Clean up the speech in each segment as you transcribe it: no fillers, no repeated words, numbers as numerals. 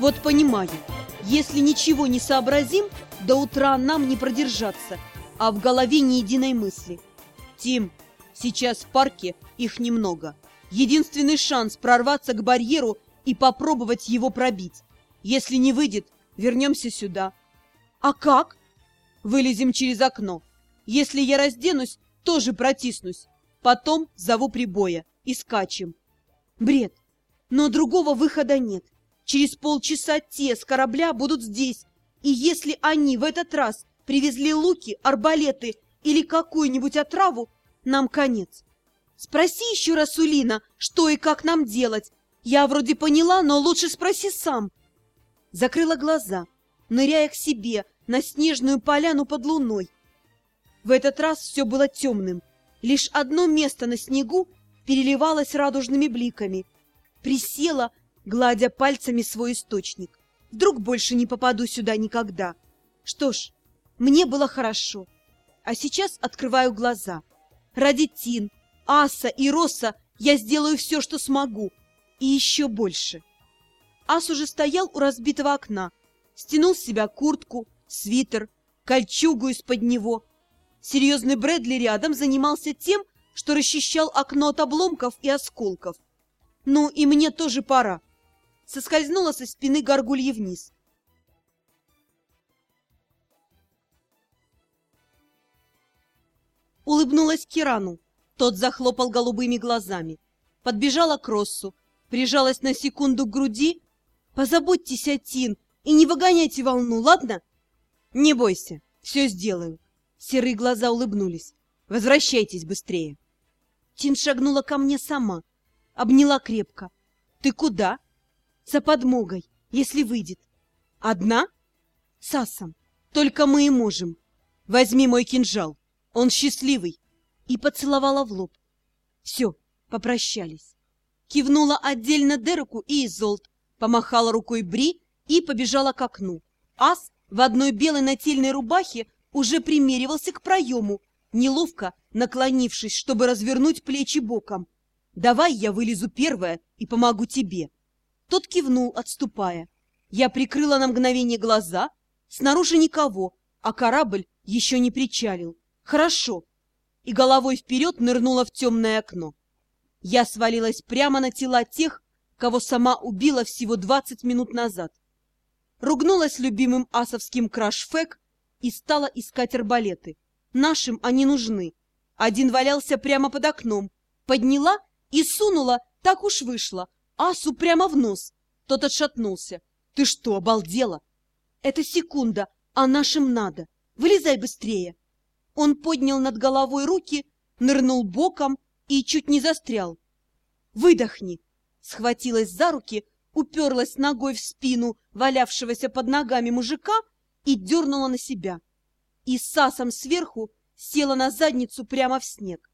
Вот понимаю, если ничего не сообразим, до утра нам не продержаться, а в голове ни единой мысли. Тим, сейчас в парке их немного. Единственный шанс прорваться к барьеру и попробовать его пробить. Если не выйдет, вернемся сюда. А как? Вылезем через окно. Если я разденусь, тоже протиснусь. Потом зову прибоя и скачем. Бред. Но другого выхода нет. Через полчаса те с корабля будут здесь. И если они в этот раз привезли луки, арбалеты или какую-нибудь отраву, нам конец. Спроси еще раз у Лина, что и как нам делать. Я вроде поняла, но лучше спроси сам. Закрыла глаза, ныряя к себе на снежную поляну под луной. В этот раз все было темным. Лишь одно место на снегу переливалось радужными бликами. Присела, гладя пальцами свой источник. Вдруг больше не попаду сюда никогда. Что ж, мне было хорошо. А сейчас открываю глаза. Ради Тин, Аса и Росса я сделаю все, что смогу. И еще больше. Ас уже стоял у разбитого окна. Стянул с себя куртку, свитер, кольчугу из-под него. Серьезный Брэдли рядом занимался тем, что расчищал окно от обломков и осколков. Ну и мне тоже пора. Соскользнула со спины горгульи вниз. Улыбнулась Кирану. Тот захлопал голубыми глазами. Подбежала к Россу, прижалась на секунду к груди. «Позаботьтесь о Тин и не выгоняйте волну, ладно?» «Не бойся, все сделаю». Серые глаза улыбнулись. «Возвращайтесь быстрее». Тин шагнула ко мне сама, обняла крепко. «Ты куда?» «За подмогой, если выйдет». «Одна?» «С Асом. Только мы и можем. Возьми мой кинжал, он счастливый». И поцеловала в лоб. Все, попрощались. Кивнула отдельно Дереку и Изолт, помахала рукой Бри и побежала к окну. Ас в одной белой нательной рубахе уже примеривался к проему, неловко наклонившись, чтобы развернуть плечи боком. «Давай я вылезу первая и помогу тебе». Тот кивнул, отступая. Я прикрыла на мгновение глаза. Снаружи никого, а корабль еще не причалил. «Хорошо». И головой вперед нырнула в темное окно. Я свалилась прямо на тела тех, кого сама убила всего 20 минут назад. Ругнулась любимым асовским краш-фэк и стала искать арбалеты. Нашим они нужны. Один валялся прямо под окном. Подняла и сунула, так уж вышло, Асу прямо в нос. Тот отшатнулся. «Ты что, обалдела?» «Это секунда, а нашим надо. Вылезай быстрее». Он поднял над головой руки, нырнул боком и чуть не застрял. «Выдохни!» Схватилась за руки, уперлась ногой в спину валявшегося под ногами мужика и дернула на себя. И с Асом сверху села на задницу прямо в снег.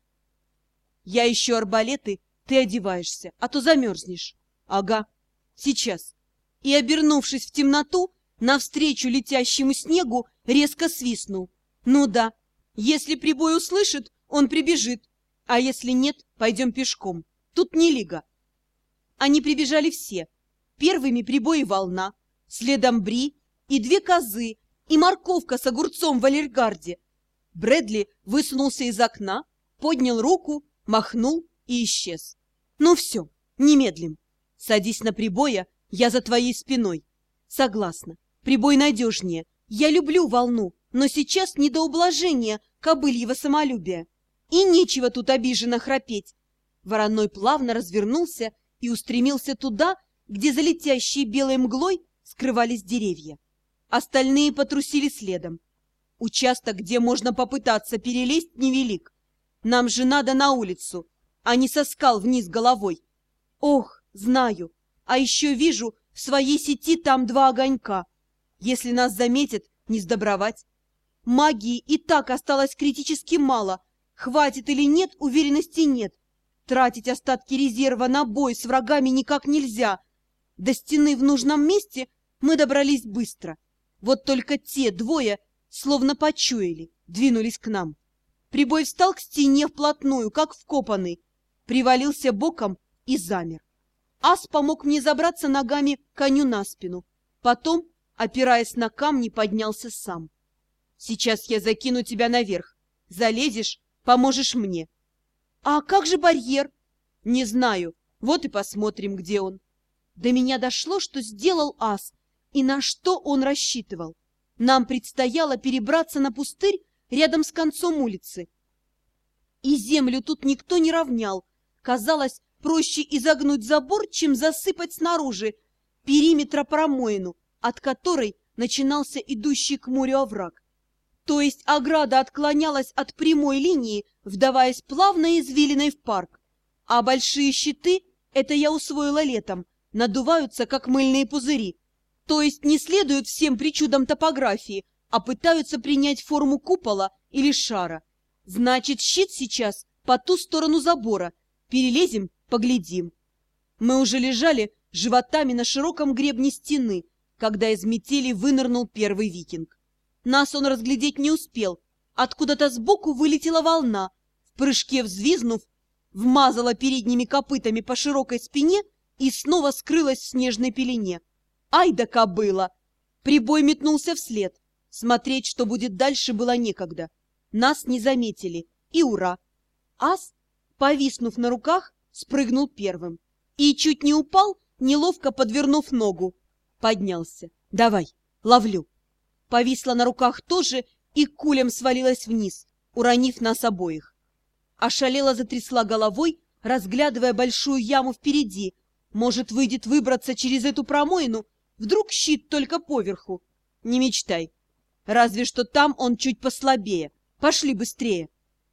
«Я ищу арбалеты, ты одеваешься, а то замерзнешь». «Ага, сейчас». И, обернувшись в темноту, навстречу летящему снегу резко свистнул. «Ну да, если прибой услышит, он прибежит, а если нет, пойдем пешком. Тут не лига». Они прибежали все. Первыми прибой и волна, следом Бри и две козы, и морковка с огурцом в алергарде. Брэдли высунулся из окна, поднял руку, махнул и исчез. «Ну все, не медлим. Садись на прибоя, я за твоей спиной». «Согласна, прибой надежнее. Я люблю волну, но сейчас не до ублажения кобыльего самолюбия. И нечего тут обиженно храпеть». Вороной плавно развернулся и устремился туда, где за летящей белой мглой скрывались деревья. Остальные потрусили следом. Участок, где можно попытаться перелезть, невелик. Нам же надо на улицу, а не со скал вниз головой. Ох, знаю, а еще вижу в своей сети там 2 огонька. Если нас заметят, не сдобровать. Магии и так осталось критически мало. Хватит или нет, уверенности нет. Тратить остатки резерва на бой с врагами никак нельзя. До стены в нужном месте мы добрались быстро. Вот только те двое, словно почуяли, двинулись к нам. Прибой встал к стене вплотную, как вкопанный, привалился боком и замер. Ас помог мне забраться ногами коню на спину. Потом, опираясь на камни, поднялся сам. Сейчас я закину тебя наверх. Залезешь, поможешь мне. А как же барьер? Не знаю. Вот и посмотрим, где он. До меня дошло, что сделал ас, и на что он рассчитывал. Нам предстояло перебраться на пустырь рядом с концом улицы. И землю тут никто не равнял. Казалось, проще изогнуть забор, чем засыпать снаружи периметра промоину, от которой начинался идущий к морю овраг. То есть ограда отклонялась от прямой линии, вдаваясь плавно извилиной в парк. А большие щиты, это я усвоила летом, надуваются, как мыльные пузыри. То есть не следуют всем причудам топографии, а пытаются принять форму купола или шара. Значит, щит сейчас по ту сторону забора. Перелезем, поглядим. Мы уже лежали животами на широком гребне стены, когда из метели вынырнул первый викинг. Нас он разглядеть не успел. Откуда-то сбоку вылетела волна, в прыжке взвизнув, вмазала передними копытами по широкой спине и снова скрылась в снежной пелене. Ай да кобыла! Прибой метнулся вслед. Смотреть, что будет дальше, было некогда. Нас не заметили, и ура! Ас, повиснув на руках, спрыгнул первым. И чуть не упал, неловко подвернув ногу. Поднялся. Давай, ловлю. Повисла на руках тоже и кулем свалилась вниз, уронив нас обоих. Ошалела затрясла головой, разглядывая большую яму впереди. Может, выйдет выбраться через эту промоину? Вдруг щит только поверху? Не мечтай. Разве что там он чуть послабее. Пошли быстрее.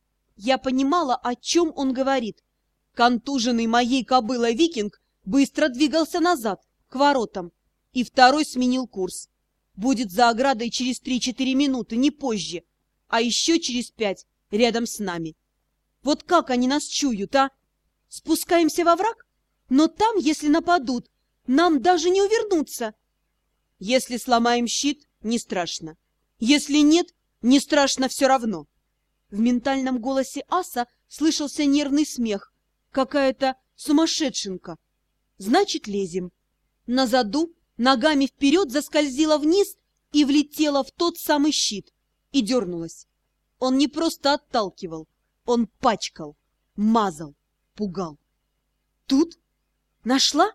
Я понимала, о чем он говорит. Контуженный моей кобылой викинг быстро двигался назад, к воротам, и второй сменил курс. Будет за оградой через 3-4 минуты, не позже, а еще через 5 рядом с нами. Вот как они нас чуют, а? Спускаемся во враг? Но там, если нападут, нам даже не увернуться. Если сломаем щит, не страшно. Если нет, не страшно все равно. В ментальном голосе аса слышался нервный смех. Какая-то сумасшедшенка. Значит, лезем. На заду ногами вперед заскользила вниз и влетела в тот самый щит. И дернулась. Он не просто отталкивал. Он пачкал, мазал, пугал. Тут? Нашла?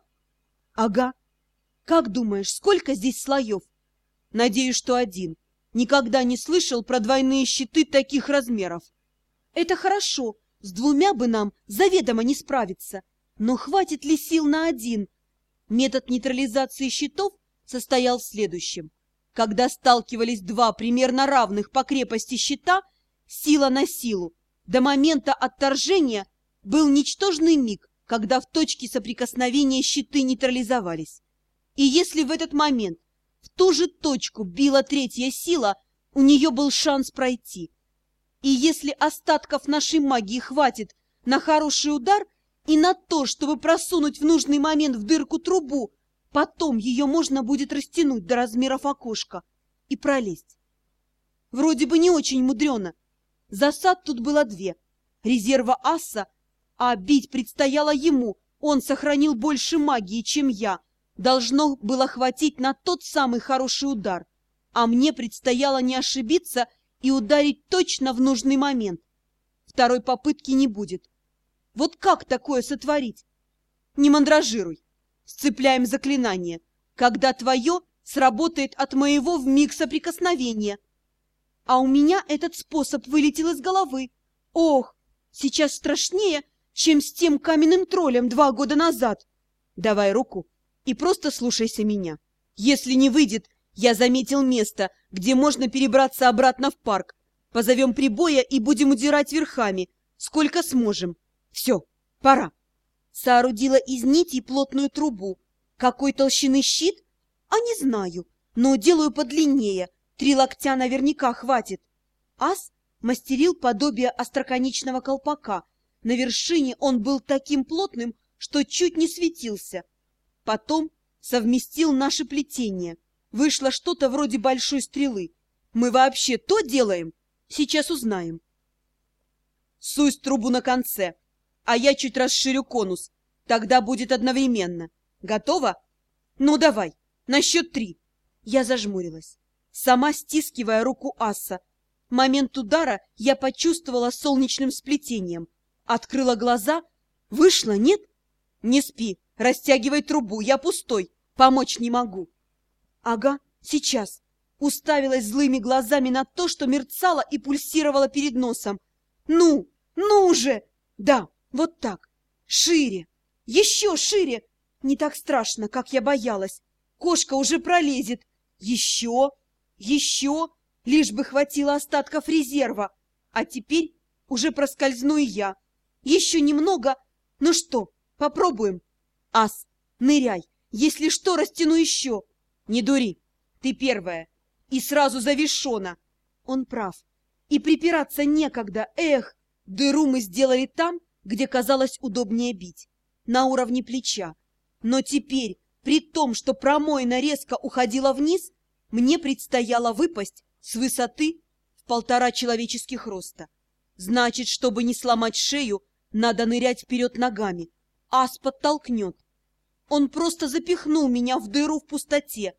Ага. Как думаешь, сколько здесь слоев? Надеюсь, что один. Никогда не слышал про двойные щиты таких размеров. Это хорошо, с 2 бы нам заведомо не справиться. Но хватит ли сил на один? Метод нейтрализации щитов состоял в следующем. Когда сталкивались 2 примерно равных по крепости щита, сила на силу, до момента отторжения был ничтожный миг, когда в точке соприкосновения щиты нейтрализовались. И если в этот момент в ту же точку била 3-я сила, у нее был шанс пройти. И если остатков нашей магии хватит на хороший удар и на то, чтобы просунуть в нужный момент в дырку трубу, потом ее можно будет растянуть до размеров окошка и пролезть. Вроде бы не очень мудрено. Засад тут было 2. Резерва аса, а бить предстояло ему. Он сохранил больше магии, чем я. Должно было хватить на тот самый хороший удар. А мне предстояло не ошибиться и ударить точно в нужный момент. Второй попытки не будет. Вот как такое сотворить? Не мандражируй. Сцепляем заклинание. Когда твое сработает от моего вмиг соприкосновения. А у меня этот способ вылетел из головы. Ох, сейчас страшнее, чем с тем каменным троллем 2 года назад. Давай руку и просто слушайся меня. Если не выйдет, я заметил место, где можно перебраться обратно в парк. Позовем прибоя и будем удирать верхами, сколько сможем. Все, пора. Соорудила из нитей плотную трубу. Какой толщины щит? А не знаю, но делаю подлиннее. 3 локтя наверняка хватит. Ас мастерил подобие остроконечного колпака. На вершине он был таким плотным, что чуть не светился. Потом совместил наши плетения. Вышло что-то вроде большой стрелы. Мы вообще то делаем? Сейчас узнаем. Суй трубу на конце, а я чуть расширю конус. Тогда будет одновременно. Готово? Ну, давай, на счет 3. Я зажмурилась, сама стискивая руку аса. Момент удара я почувствовала солнечным сплетением. Открыла глаза. Вышла, нет? Не спи, растягивай трубу, я пустой, помочь не могу. Ага, сейчас. Уставилась злыми глазами на то, что мерцало и пульсировало перед носом. Ну же! Да, вот так. Шире, еще шире. Не так страшно, как я боялась. Кошка уже пролезет. Еще, лишь бы хватило остатков резерва. А теперь уже проскользну и я. Еще немного. Ну что, попробуем? Ас, ныряй. Если что, растяну еще. Не дури, ты первая. И сразу зови Шона. Он прав. И припираться некогда. Эх, дыру мы сделали там, где казалось удобнее бить. На уровне плеча. Но теперь, при том, что промоина резко уходила вниз, мне предстояло выпасть с высоты в 1,5 человеческих роста. Значит, чтобы не сломать шею, надо нырять вперед ногами. Ас подтолкнет. Он просто запихнул меня в дыру в пустоте.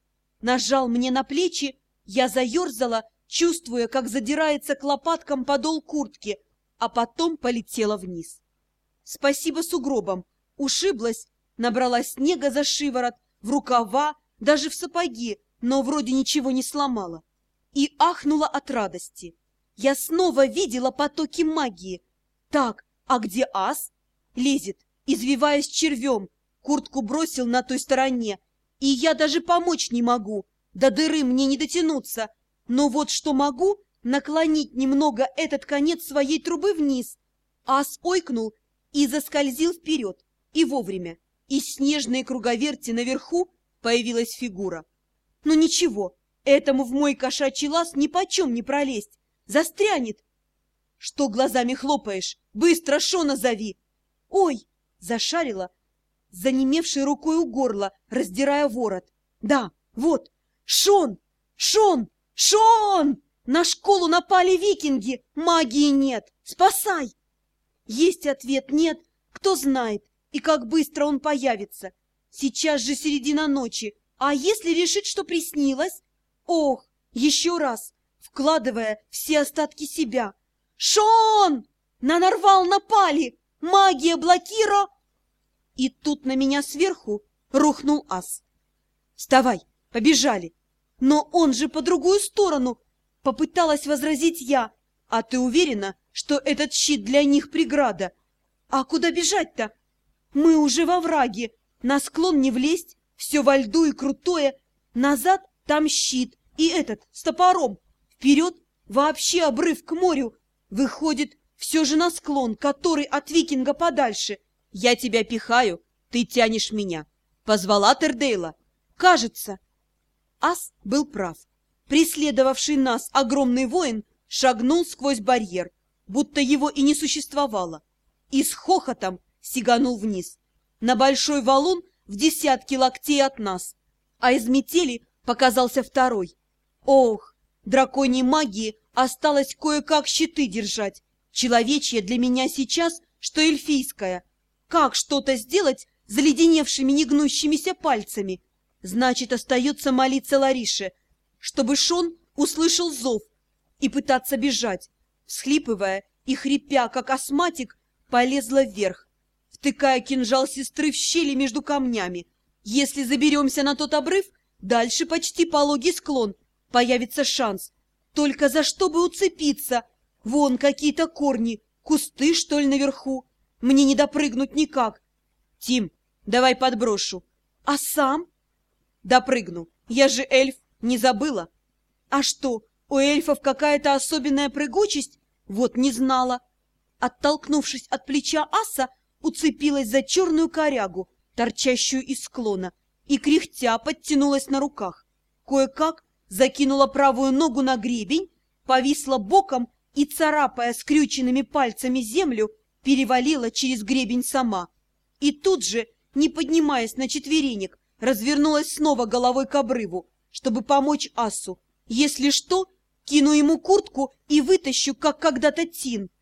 Нажал мне на плечи, я заерзала, чувствуя, как задирается к лопаткам подол куртки, а потом полетела вниз. Спасибо сугробам. Ушиблась, набрала снега за шиворот, в рукава, даже в сапоги, но вроде ничего не сломала. И ахнула от радости. Я снова видела потоки магии. Так, а где ас? Лезет, извиваясь червем. Куртку бросил на той стороне. И я даже помочь не могу. До дыры мне не дотянуться. Но вот что могу, наклонить немного этот конец своей трубы вниз. Ас ойкнул и заскользил вперед. И вовремя. Из снежной круговерти наверху появилась фигура. Но ничего, этому в мой кошачий лаз нипочем не пролезть. Застрянет. Что глазами хлопаешь? Быстро Шона зови. Ой, зашарила, занемевшей рукой у горла, раздирая ворот. Да, вот, Шон! Шон! Шон! На школу напали викинги! Магии нет! Спасай! Есть ответ нет, кто знает, и как быстро он появится. Сейчас же середина ночи, а если решить, что приснилось? Ох, еще раз, вкладывая все остатки себя. Шон! На нарвал напали! Магия блокира! И тут на меня сверху рухнул ас. Вставай, побежали! Но он же по другую сторону! Попыталась возразить я. А ты уверена, что этот щит для них преграда? А куда бежать-то? Мы уже во враге. На склон не влезть, все во льду и крутое. Назад там щит и этот с топором. Вперед вообще обрыв к морю. Выходит, все же на склон, который от викинга подальше. Я тебя пихаю, ты тянешь меня. Позвала Тердейла? Кажется. Ас был прав. Преследовавший нас огромный воин шагнул сквозь барьер, будто его и не существовало, и с хохотом сиганул вниз, на большой валун в 10 локтей от нас, а из метели показался второй. Ох, драконьей магии осталось кое-как щиты держать. Человечья для меня сейчас, что эльфийская. Как что-то сделать заледеневшими негнущимися пальцами? Значит, остается молиться Ларише, чтобы Шон услышал зов и пытаться бежать. Всхлипывая и хрипя, как астматик, полезла вверх, втыкая кинжал сестры в щели между камнями. Если заберемся на тот обрыв, дальше почти пологий склон, появится шанс. Только за что бы уцепиться? Вон какие-то корни, кусты, что ли, наверху. Мне не допрыгнуть никак. Тим, давай подброшу. А сам? Допрыгну. Я же эльф, не забыла? А что, у эльфов какая-то особенная прыгучесть? Вот не знала. Оттолкнувшись от плеча аса, уцепилась за черную корягу, торчащую из склона, и кряхтя подтянулась на руках. Кое-как закинула правую ногу на гребень, повисла боком и, царапая скрюченными пальцами землю, перевалила через гребень сама. И тут же, не поднимаясь на четверенек, развернулась снова головой к обрыву, чтобы помочь асу. Если что, кину ему куртку и вытащу, как когда-то Тин.